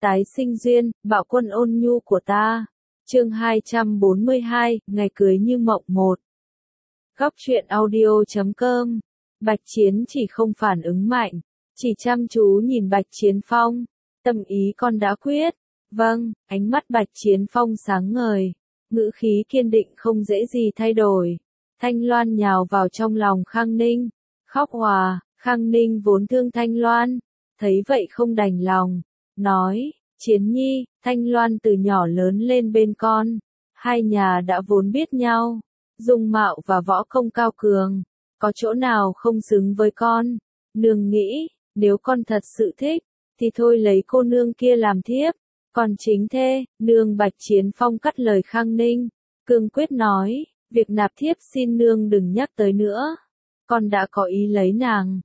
Tái sinh duyên, bạo quân ôn nhu của ta. Chương 242, ngày cưới như mộng 1. Góc truyện audio.com. Bạch Chiến chỉ không phản ứng mạnh, chỉ chăm chú nhìn Bạch Chiến Phong. Tâm ý con đã quyết. Vâng, ánh mắt Bạch Chiến Phong sáng ngời, ngữ khí kiên định không dễ gì thay đổi. Thanh Loan nhào vào trong lòng Khang Ninh, khóc òa. Khang Ninh vốn thương Thanh Loan, thấy vậy không đành lòng, nói, Chiến Nhi, Thanh Loan từ nhỏ lớn lên bên con, hai nhà đã vốn biết nhau, dung mạo và võ công cao cường, có chỗ nào không xứng với con. Nương nghĩ, nếu con thật sự thích, thì thôi lấy cô nương kia làm thiếp, còn chính thê, nương. Bạch Chiến Phong cắt lời Khang Ninh, cương quyết nói, việc nạp thiếp xin nương đừng nhắc tới nữa, con đã có ý lấy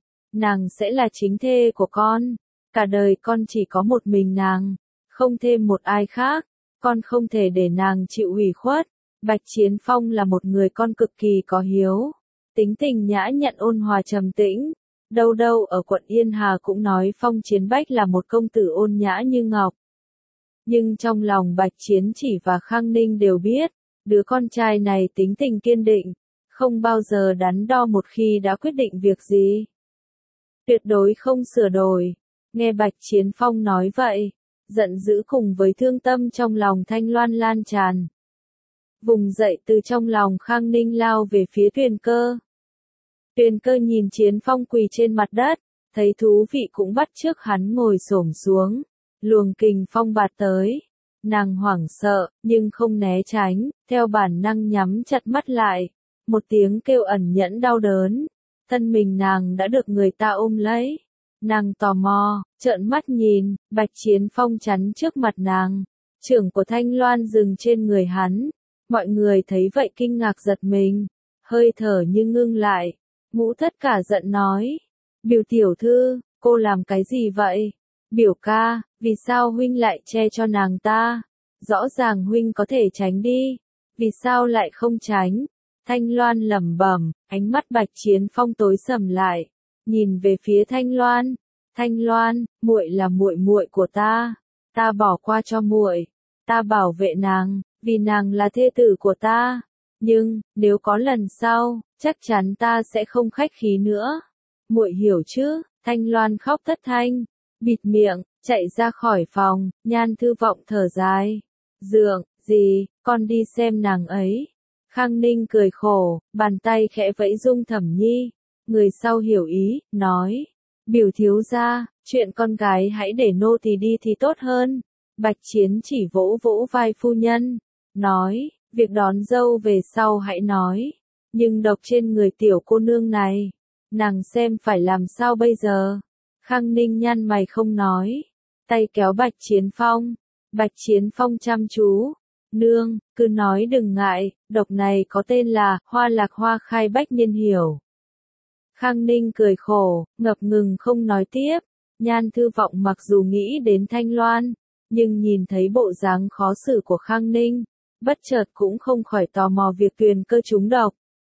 nàng sẽ là chính thê của con, cả đời con chỉ có một mình nàng, không thêm một ai khác, con không thể để nàng chịu ủy khuất. Bạch Chiến Phong là một người con cực kỳ có hiếu, tính tình nhã nhặn ôn hòa trầm tĩnh, đâu ở quận Yên Hà cũng nói Phong Chiến Bách là một công tử ôn nhã như ngọc. Nhưng trong lòng Bạch Chiến Chỉ và Khang Ninh đều biết, đứa con trai này tính tình kiên định, không bao giờ đắn đo một khi đã quyết định việc gì. Tuyệt đối không sửa đổi. Nghe Bạch Chiến Phong nói vậy, giận dữ cùng với thương tâm trong lòng Thanh Loan lan tràn. Vùng dậy từ trong lòng Khang Ninh lao về phía Tuyền Cơ. Tuyền Cơ nhìn Chiến Phong quỳ trên mặt đất, thấy thú vị cũng bắt chước hắn ngồi xổm xuống. Luồng kình phong bạt tới, nàng hoảng sợ, nhưng không né tránh, theo bản năng nhắm chặt mắt lại. Một tiếng kêu ẩn nhẫn đau đớn, thân mình nàng đã được người ta ôm lấy. Nàng tò mò, trợn mắt nhìn, Bạch Chiến Phong chắn trước mặt nàng. Trưởng của Thanh Loan dừng trên người hắn. Mọi người thấy vậy kinh ngạc giật mình, hơi thở như ngưng lại. Ngũ Thất cả giận nói, Biểu tiểu thư, cô làm cái gì vậy? Biểu ca, vì sao huynh lại che cho nàng ta? Rõ ràng huynh có thể tránh đi, vì sao lại không tránh? Thanh Loan lẩm bẩm, ánh mắt Bạch Chiến Phong tối sầm lại, nhìn về phía Thanh Loan. Thanh Loan, muội là muội của ta bỏ qua cho muội, ta bảo vệ nàng, vì nàng là thê tử của ta. Nhưng nếu có lần sau, chắc chắn ta sẽ không khách khí nữa. Muội hiểu chứ? Thanh Loan khóc thất thanh, bịt miệng, chạy ra khỏi phòng. Nhan Thư Vọng thở dài, dượng, gì, con đi xem nàng ấy. Khang Ninh cười khổ, bàn tay khẽ vẫy Dung Thẩm Nhi. Người sau hiểu ý, nói, Biểu thiếu gia, chuyện con gái hãy để nô tỳ đi thì tốt hơn. Bạch Chiến Chỉ vỗ vỗ vai phu nhân, nói, việc đón dâu về sau hãy nói, nhưng độc trên người tiểu cô nương này, nàng xem phải làm sao bây giờ. Khang Ninh nhăn mày không nói, tay kéo Bạch Chiến Phong. Bạch Chiến Phong chăm chú, nương, cứ nói đừng ngại, độc này có tên là hoa lạc hoa khai bách niên hiểu. Khang Ninh cười khổ, ngập ngừng không nói tiếp. Nhan Thư Vọng mặc dù nghĩ đến Thanh Loan, nhưng nhìn thấy bộ dáng khó xử của Khang Ninh, bất chợt cũng không khỏi tò mò việc Tuyền Cơ trúng độc.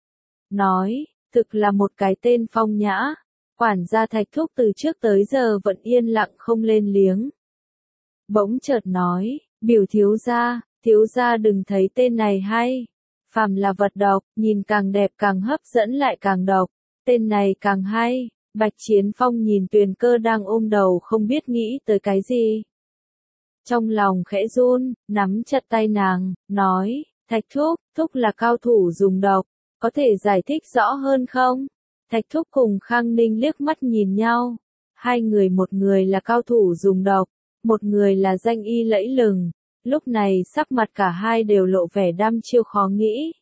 Nói, thực là một cái tên phong nhã. Quản gia Thạch Thúc từ trước tới giờ vẫn yên lặng không lên tiếng. Bỗng chợt nói, Biểu thiếu gia đừng thấy tên này hay. Phàm là vật độc, nhìn càng đẹp càng hấp dẫn lại càng độc. Tên này càng hay. Bạch Chiến Phong nhìn Tuyền Cơ đang ôm đầu không biết nghĩ tới cái gì. Trong lòng khẽ run, nắm chặt tay nàng, nói, Thạch Thúc là cao thủ dùng độc, có thể giải thích rõ hơn không? Thạch Thúc cùng Khang Ninh liếc mắt nhìn nhau. Hai người, một người là cao thủ dùng độc, một người là danh y lẫy lừng. Lúc này sắc mặt cả hai đều lộ vẻ đăm chiêu khó nghĩ.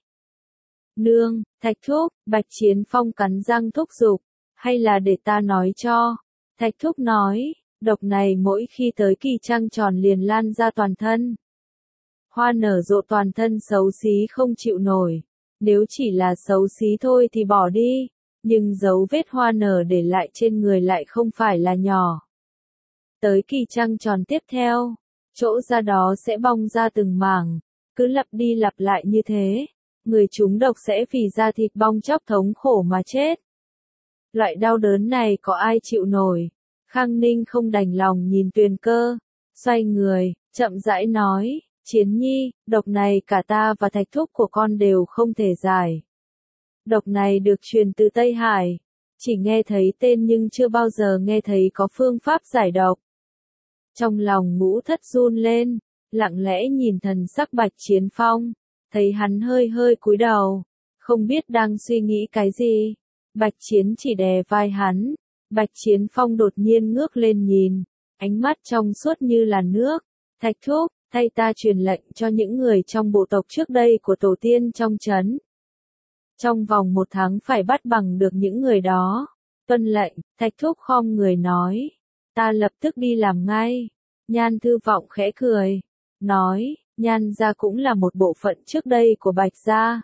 Nương, Thạch Thúc, Bạch Chiến Phong cắn răng thúc giục, hay là để ta nói cho? Thạch Thúc nói, độc này mỗi khi tới kỳ trăng tròn liền lan ra toàn thân. Hoa nở rộ toàn thân xấu xí không chịu nổi. Nếu chỉ là xấu xí thôi thì bỏ đi, nhưng dấu vết hoa nở để lại trên người lại không phải là nhỏ. Tới kỳ trăng tròn tiếp theo, chỗ da đó sẽ bong ra từng mảng, cứ lặp đi lặp lại như thế, người trúng độc sẽ vì da thịt bong chóc thống khổ mà chết. Loại đau đớn này có ai chịu nổi? Khang Ninh không đành lòng nhìn Tuyền Cơ, xoay người, chậm rãi nói, Chiến Nhi, độc này cả ta và thạch thúc của con đều không thể giải. Độc này được truyền từ Tây Hải, chỉ nghe thấy tên nhưng chưa bao giờ nghe thấy có phương pháp giải độc. Trong lòng Ngũ Thất run lên, lặng lẽ nhìn thần sắc Bạch Chiến Phong, thấy hắn hơi hơi cúi đầu, không biết đang suy nghĩ cái gì. Bạch Chiến chỉ đè vai hắn, Bạch Chiến Phong đột nhiên ngước lên nhìn, ánh mắt trong suốt như là nước, Thạch thúc, thay ta truyền lệnh cho những người trong bộ tộc trước đây của tổ tiên trong trấn. Trong vòng 1 tháng phải bắt bằng được những người đó. Tuân lệnh, Thạch thúc khom người nói, ta lập tức đi làm ngay. Nhan Thư Vọng khẽ cười, nói, Nhan gia cũng là một bộ phận trước đây của Bạch gia.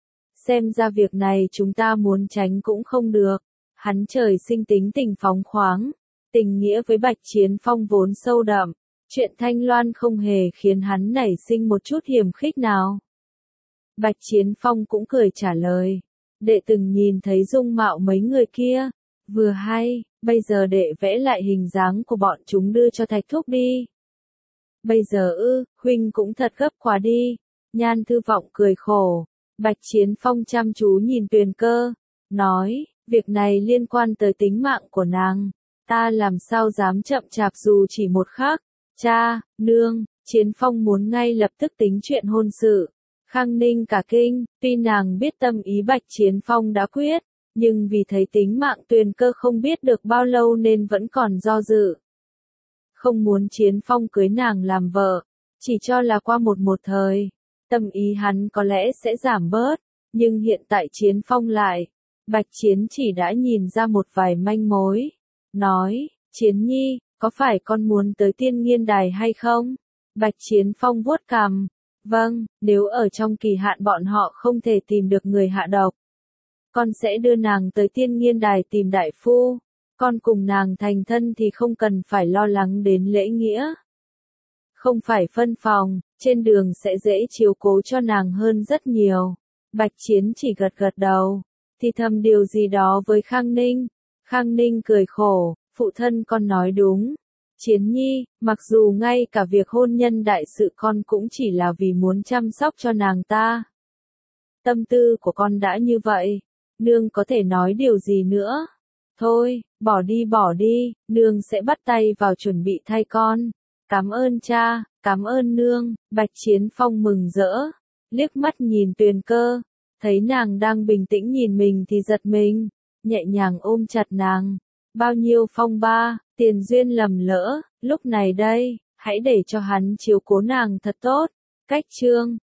Xem ra việc này chúng ta muốn tránh cũng không được. Hắn trời sinh tính tình phóng khoáng, tình nghĩa với Bạch Chiến Phong vốn sâu đậm, chuyện Thanh Loan không hề khiến hắn nảy sinh một chút hiềm khích nào. Bạch Chiến Phong cũng cười trả lời, đệ từng nhìn thấy dung mạo mấy người kia, vừa hay, bây giờ đệ vẽ lại hình dáng của bọn chúng đưa cho Thạch thúc đi. Bây giờ huynh cũng thật gấp quá đi. Nhan Thư Vọng cười khổ. Bạch Chiến Phong chăm chú nhìn Tuyền Cơ, nói, việc này liên quan tới tính mạng của nàng, ta làm sao dám chậm chạp dù chỉ một khắc. Cha, nương, Chiến Phong muốn ngay lập tức tính chuyện hôn sự. Khang Ninh cả kinh, tuy nàng biết tâm ý Bạch Chiến Phong đã quyết, nhưng vì thấy tính mạng Tuyền Cơ không biết được bao lâu nên vẫn còn do dự. Không muốn Chiến Phong cưới nàng làm vợ, chỉ cho là qua một thời, tâm ý hắn có lẽ sẽ giảm bớt, nhưng hiện tại Chiến Phong lại, Bạch Chiến chỉ đã nhìn ra một vài manh mối, nói, Chiến Nhi, có phải con muốn tới Tiên Nghiên Đài hay không? Bạch Chiến Phong vuốt cằm, vâng, nếu ở trong kỳ hạn bọn họ không thể tìm được người hạ độc, con sẽ đưa nàng tới Tiên Nghiên Đài tìm đại phu, con cùng nàng thành thân thì không cần phải lo lắng đến lễ nghĩa. Không phải phân phòng, trên đường sẽ dễ chiếu cố cho nàng hơn rất nhiều. Bạch Chiến chỉ gật gật đầu, thì thầm điều gì đó với Khang Ninh. Khang Ninh cười khổ, phụ thân con nói đúng. Chiến Nhi, mặc dù ngay cả việc hôn nhân đại sự con cũng chỉ là vì muốn chăm sóc cho nàng ta. Tâm tư của con đã như vậy, nương có thể nói điều gì nữa? Thôi, bỏ đi, nương sẽ bắt tay vào chuẩn bị thay con. Cảm ơn cha, cảm ơn nương. Bạch Chiến Phong mừng rỡ, liếc mắt nhìn Tuyền Cơ, thấy nàng đang bình tĩnh nhìn mình thì giật mình, nhẹ nhàng ôm chặt nàng. Bao nhiêu phong ba, tiền duyên lầm lỡ, lúc này đây, hãy để cho hắn chiếu cố nàng thật tốt. Cách chương